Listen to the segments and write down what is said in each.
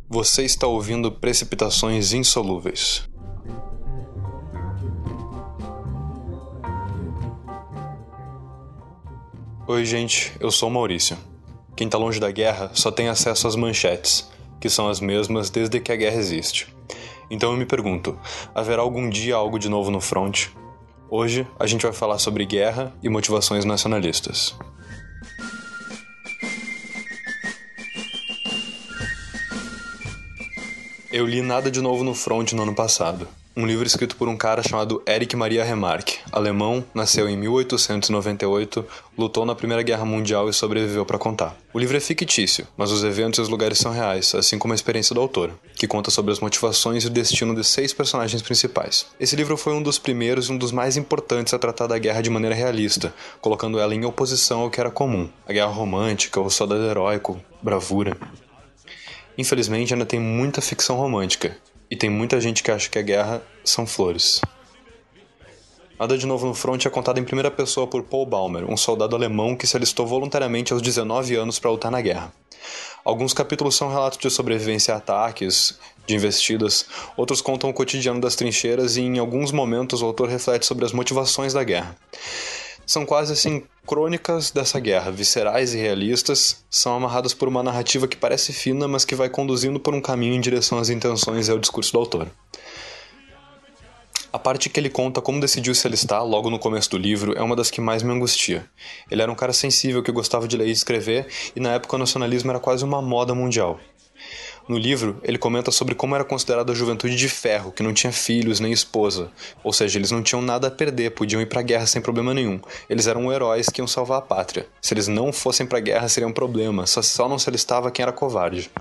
Você está ouvindo Precipitações Insolúveis. Oi, gente, eu sou o Maurício. Quem tá longe da guerra só tem acesso às manchetes, que são as mesmas desde que a guerra existe. Então eu me pergunto, haverá algum dia algo de novo no fronte? Hoje a gente vai falar sobre guerra e motivações nacionalistas. Eu li Nada de Novo no Front no ano passado, um livro escrito por um cara chamado Erich Maria Remarque, alemão, nasceu em 1898, lutou na Primeira Guerra Mundial e sobreviveu para contar. O livro é fictício, mas os eventos e os lugares são reais, assim como a experiência do autor, que conta sobre as motivações e o destino de 6 personagens principais. Esse livro foi um dos primeiros e um dos mais importantes a tratar da guerra de maneira realista, colocando ela em oposição ao que era comum, a guerra romântica, o soldado heróico, bravura. Infelizmente ainda tem muita ficção romântica, e tem muita gente que acha que a guerra são flores. Nada de Novo no Front é contado em primeira pessoa por Paul Baumer, um soldado alemão que se alistou voluntariamente aos 19 anos para lutar na guerra. Alguns capítulos são relatos de sobrevivência a ataques, de investidas, outros contam o cotidiano das trincheiras e em alguns momentos o autor reflete sobre as motivações da guerra. São quase assim crônicas dessa guerra, viscerais e realistas, são amarradas por uma narrativa que parece fina, mas que vai conduzindo por um caminho em direção às intenções e ao discurso do autor. A parte que ele conta como decidiu se alistar logo no começo do livro é uma das que mais me angustia. Ele era um cara sensível que gostava de ler e escrever, e na época o nacionalismo era quase uma moda mundial. No livro, ele comenta sobre como era considerada a juventude de ferro, que não tinha filhos nem esposa. Ou seja, eles não tinham nada a perder, podiam ir pra guerra sem problema nenhum. Eles eram heróis que iam salvar a pátria. Se eles não fossem pra guerra, seria um problema. Só não se alistava quem era covarde.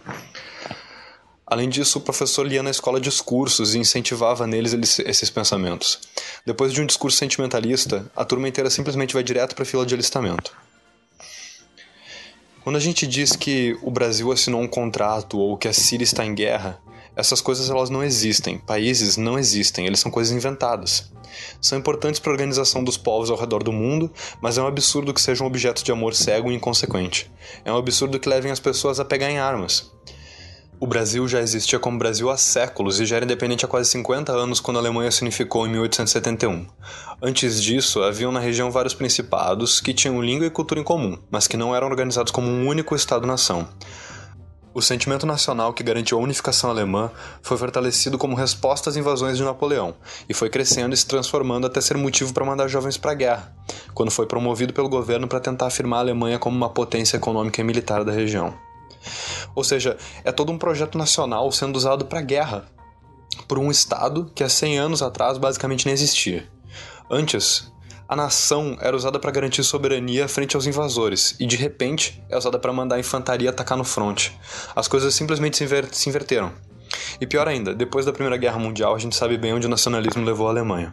Além disso, o professor lia na escola discursos e incentivava neles esses pensamentos. Depois de um discurso sentimentalista, a turma inteira simplesmente vai direto pra fila de alistamento. Quando a gente diz que o Brasil assinou um contrato ou que a Síria está em guerra, essas coisas elas não existem, países não existem, eles são coisas inventadas. São importantes para a organização dos povos ao redor do mundo, mas é um absurdo que sejam objetos de amor cego e inconsequente. É um absurdo que levem as pessoas a pegar em armas. O Brasil já existia como Brasil há séculos e já era independente há quase 50 anos quando a Alemanha se unificou em 1871. Antes disso, haviam na região vários principados que tinham língua e cultura em comum, mas que não eram organizados como um único Estado-nação. O sentimento nacional que garantiu a unificação alemã foi fortalecido como resposta às invasões de Napoleão, e foi crescendo e se transformando até ser motivo para mandar jovens para a guerra, quando foi promovido pelo governo para tentar afirmar a Alemanha como uma potência econômica e militar da região. Ou seja, é todo um projeto nacional sendo usado para a guerra, por um Estado que há 100 anos atrás basicamente nem existia. Antes, a nação era usada para garantir soberania frente aos invasores, e de repente é usada para mandar a infantaria atacar no fronte. As coisas simplesmente se inverteram. E pior ainda, depois da Primeira Guerra Mundial a gente sabe bem onde o nacionalismo levou a Alemanha.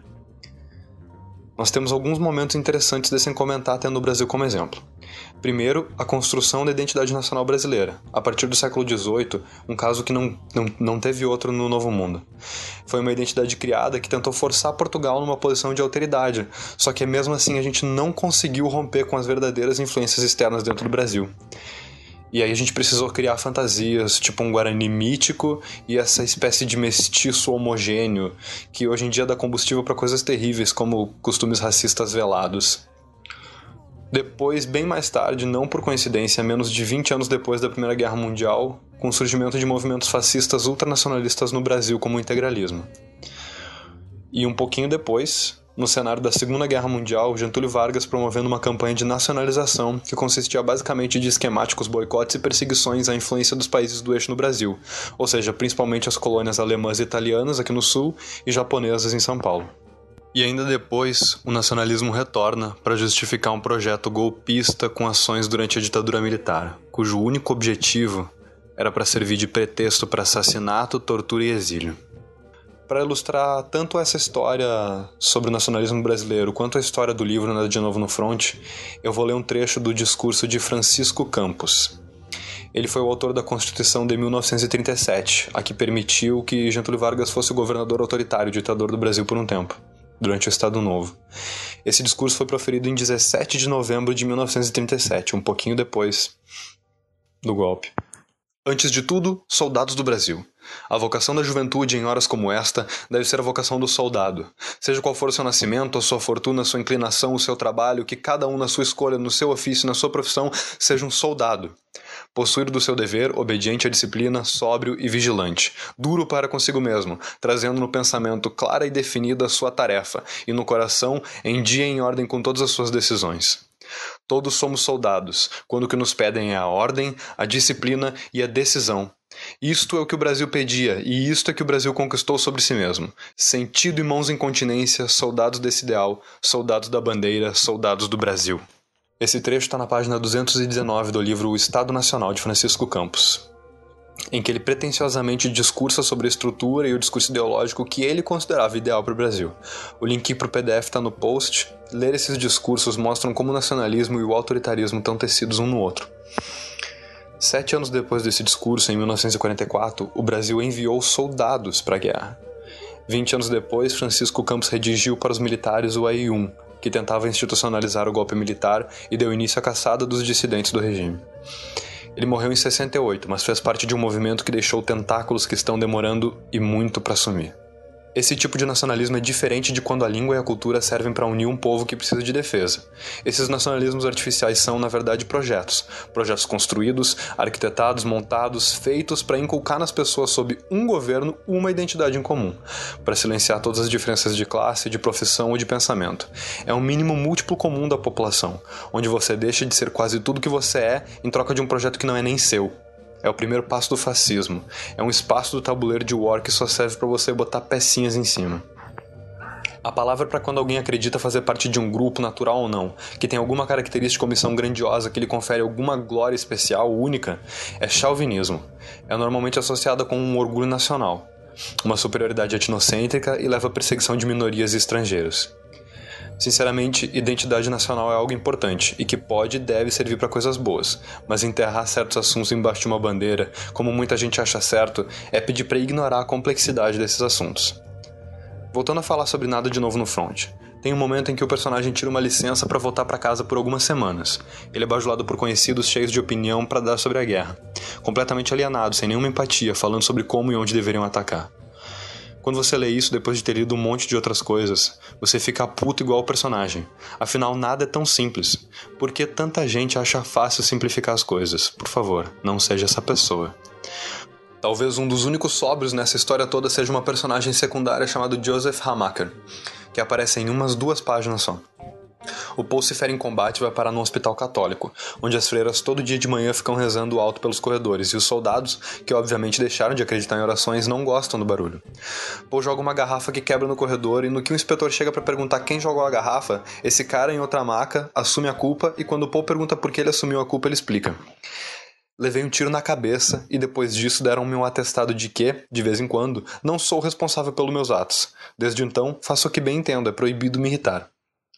Nós temos alguns momentos interessantes de se comentar tendo o Brasil como exemplo. Primeiro, a construção da identidade nacional brasileira, a partir do século XVIII, um caso que não teve outro no Novo Mundo. Foi uma identidade criada que tentou forçar Portugal numa posição de alteridade, só que mesmo assim a gente não conseguiu romper com as verdadeiras influências externas dentro do Brasil. E aí a gente precisou criar fantasias, tipo um Guarani mítico e essa espécie de mestiço homogêneo, que hoje em dia dá combustível para coisas terríveis, como costumes racistas velados. Depois, bem mais tarde, não por coincidência, menos de 20 anos depois da Primeira Guerra Mundial, com o surgimento de movimentos fascistas ultranacionalistas no Brasil como o integralismo. E um pouquinho depois, no cenário da Segunda Guerra Mundial, Getúlio Vargas promovendo uma campanha de nacionalização que consistia basicamente de esquemáticos boicotes e perseguições à influência dos países do eixo no Brasil, ou seja, principalmente as colônias alemãs e italianas aqui no sul e japonesas em São Paulo. E ainda depois, o nacionalismo retorna para justificar um projeto golpista com ações durante a ditadura militar, cujo único objetivo era para servir de pretexto para assassinato, tortura e exílio. Para ilustrar tanto essa história sobre o nacionalismo brasileiro quanto a história do livro Nada de Novo no Front, eu vou ler um trecho do discurso de Francisco Campos. Ele foi o autor da Constituição de 1937, a que permitiu que Getúlio Vargas fosse o governador autoritário e ditador do Brasil por um tempo, durante o Estado Novo. Esse discurso foi proferido em 17 de novembro de 1937, um pouquinho depois do golpe. Antes de tudo, soldados do Brasil. A vocação da juventude em horas como esta deve ser a vocação do soldado. Seja qual for o seu nascimento, a sua fortuna, a sua inclinação, o seu trabalho, que cada um na sua escolha, no seu ofício, na sua profissão, seja um soldado. Possuir do seu dever, obediente à disciplina, sóbrio e vigilante. Duro para consigo mesmo, trazendo no pensamento clara e definida a sua tarefa, e no coração, em dia e em ordem com todas as suas decisões. Todos somos soldados, quando o que nos pedem é a ordem, a disciplina e a decisão. Isto é o que o Brasil pedia, e isto é que o Brasil conquistou sobre si mesmo. Sentido e mãos em continência, soldados desse ideal, soldados da bandeira, soldados do Brasil. Esse trecho está na página 219 do livro O Estado Nacional, de Francisco Campos, em que ele pretensiosamente discursa sobre a estrutura e o discurso ideológico que ele considerava ideal para o Brasil. O link para o PDF está no post. Ler esses discursos mostram como o nacionalismo e o autoritarismo estão tecidos um no outro. 7 anos depois desse discurso, em 1944, o Brasil enviou soldados para a guerra. 20 anos depois, Francisco Campos redigiu para os militares o AI-1, que tentava institucionalizar o golpe militar e deu início à caçada dos dissidentes do regime. Ele morreu em 68, mas fez parte de um movimento que deixou tentáculos que estão demorando e muito para sumir. Esse tipo de nacionalismo é diferente de quando a língua e a cultura servem para unir um povo que precisa de defesa. Esses nacionalismos artificiais são, na verdade, projetos construídos, arquitetados, montados, feitos para inculcar nas pessoas sob um governo uma identidade em comum, para silenciar todas as diferenças de classe, de profissão ou de pensamento. É um mínimo múltiplo comum da população, onde você deixa de ser quase tudo que você é em troca de um projeto que não é nem seu. É o primeiro passo do fascismo. É um espaço do tabuleiro de war que só serve para você botar pecinhas em cima. A palavra para quando alguém acredita fazer parte de um grupo, natural ou não, que tem alguma característica ou missão grandiosa que lhe confere alguma glória especial, única, é chauvinismo. É normalmente associada com um orgulho nacional, uma superioridade etnocêntrica e leva à perseguição de minorias e estrangeiros. Sinceramente, identidade nacional é algo importante e que pode e deve servir para coisas boas, mas enterrar certos assuntos embaixo de uma bandeira, como muita gente acha certo, é pedir para ignorar a complexidade desses assuntos. Voltando a falar sobre Nada de Novo no Front, tem um momento em que o personagem tira uma licença para voltar para casa por algumas semanas. Ele é bajulado por conhecidos cheios de opinião para dar sobre a guerra, completamente alienado, sem nenhuma empatia, falando sobre como e onde deveriam atacar. Quando você lê isso depois de ter lido um monte de outras coisas, você fica puto igual o personagem. Afinal, nada é tão simples. Por que tanta gente acha fácil simplificar as coisas? Por favor, não seja essa pessoa. Talvez um dos únicos sóbrios nessa história toda seja uma personagem secundária chamada Joseph Hamaker, que aparece em umas 2 páginas só. O Paul se fere em combate e vai parar num hospital católico, onde as freiras todo dia de manhã ficam rezando alto pelos corredores, e os soldados, que obviamente deixaram de acreditar em orações, não gostam do barulho. Paul joga uma garrafa que quebra no corredor, e no que o inspetor chega para perguntar quem jogou a garrafa, esse cara em outra maca assume a culpa, e quando o Paul pergunta por que ele assumiu a culpa, ele explica: levei um tiro na cabeça e depois disso deram-me um atestado de que, de vez em quando, não sou responsável pelos meus atos. Desde então, faço o que bem entendo, é proibido me irritar.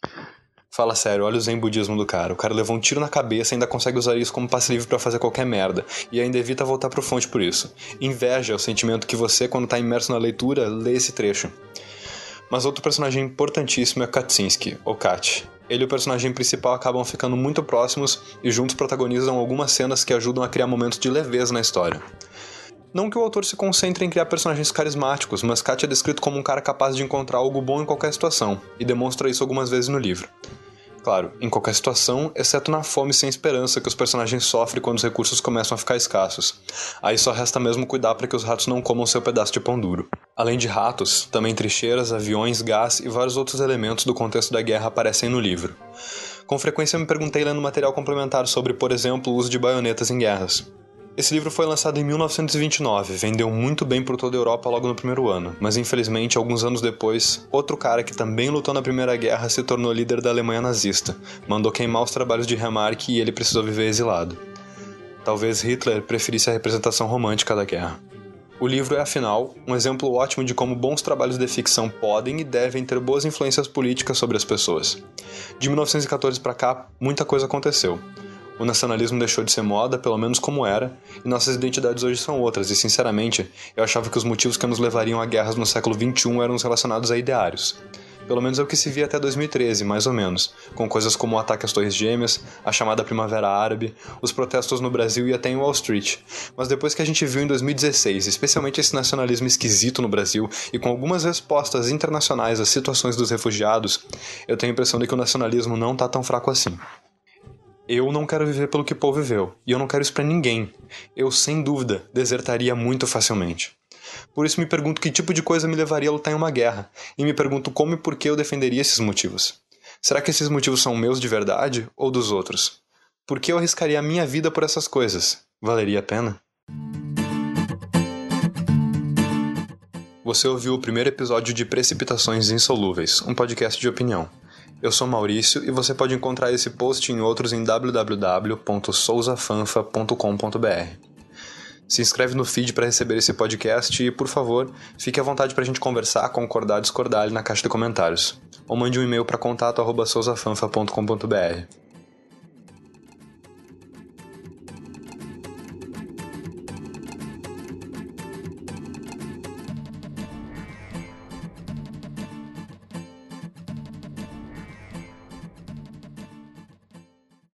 Fala sério, olha o zen budismo do cara. O cara levou um tiro na cabeça e ainda consegue usar isso como passe livre pra fazer qualquer merda. E ainda evita voltar pro fonte por isso. Inveja é o sentimento que você, quando tá imerso na leitura, lê esse trecho. Mas outro personagem importantíssimo é Kaczynski, ou Kat. Ele e o personagem principal acabam ficando muito próximos e juntos protagonizam algumas cenas que ajudam a criar momentos de leveza na história. Não que o autor se concentre em criar personagens carismáticos, mas Kat é descrito como um cara capaz de encontrar algo bom em qualquer situação, e demonstra isso algumas vezes no livro. Claro, em qualquer situação, exceto na fome sem esperança que os personagens sofrem quando os recursos começam a ficar escassos. Aí só resta mesmo cuidar para que os ratos não comam seu pedaço de pão duro. Além de ratos, também trincheiras, aviões, gás e vários outros elementos do contexto da guerra aparecem no livro. Com frequência me perguntei lendo material complementar sobre, por exemplo, o uso de baionetas em guerras. Esse livro foi lançado em 1929, vendeu muito bem por toda a Europa logo no primeiro ano, mas infelizmente, alguns anos depois, outro cara que também lutou na Primeira Guerra se tornou líder da Alemanha nazista, mandou queimar os trabalhos de Remarque e ele precisou viver exilado. Talvez Hitler preferisse a representação romântica da guerra. O livro é, afinal, um exemplo ótimo de como bons trabalhos de ficção podem e devem ter boas influências políticas sobre as pessoas. De 1914 para cá, muita coisa aconteceu. O nacionalismo deixou de ser moda, pelo menos como era, e nossas identidades hoje são outras, e sinceramente, eu achava que os motivos que nos levariam a guerras no século XXI eram os relacionados a ideários. Pelo menos é o que se via até 2013, mais ou menos, com coisas como o ataque às Torres Gêmeas, a chamada Primavera Árabe, os protestos no Brasil e até em Wall Street. Mas depois que a gente viu em 2016, especialmente esse nacionalismo esquisito no Brasil e com algumas respostas internacionais às situações dos refugiados, eu tenho a impressão de que o nacionalismo não tá tão fraco assim. Eu não quero viver pelo que Paul viveu, e eu não quero isso pra ninguém. Eu, sem dúvida, desertaria muito facilmente. Por isso me pergunto que tipo de coisa me levaria a lutar em uma guerra, e me pergunto como e por que eu defenderia esses motivos. Será que esses motivos são meus de verdade ou dos outros? Por que eu arriscaria a minha vida por essas coisas? Valeria a pena? Você ouviu o primeiro episódio de Precipitações Insolúveis, um podcast de opinião. Eu sou Maurício e você pode encontrar esse post e outros em www.sousafanfa.com.br. Se inscreve no feed para receber esse podcast e, por favor, fique à vontade para a gente conversar, concordar, discordar ali na caixa de comentários. Ou mande um e-mail para contato@sousafanfa.com.br.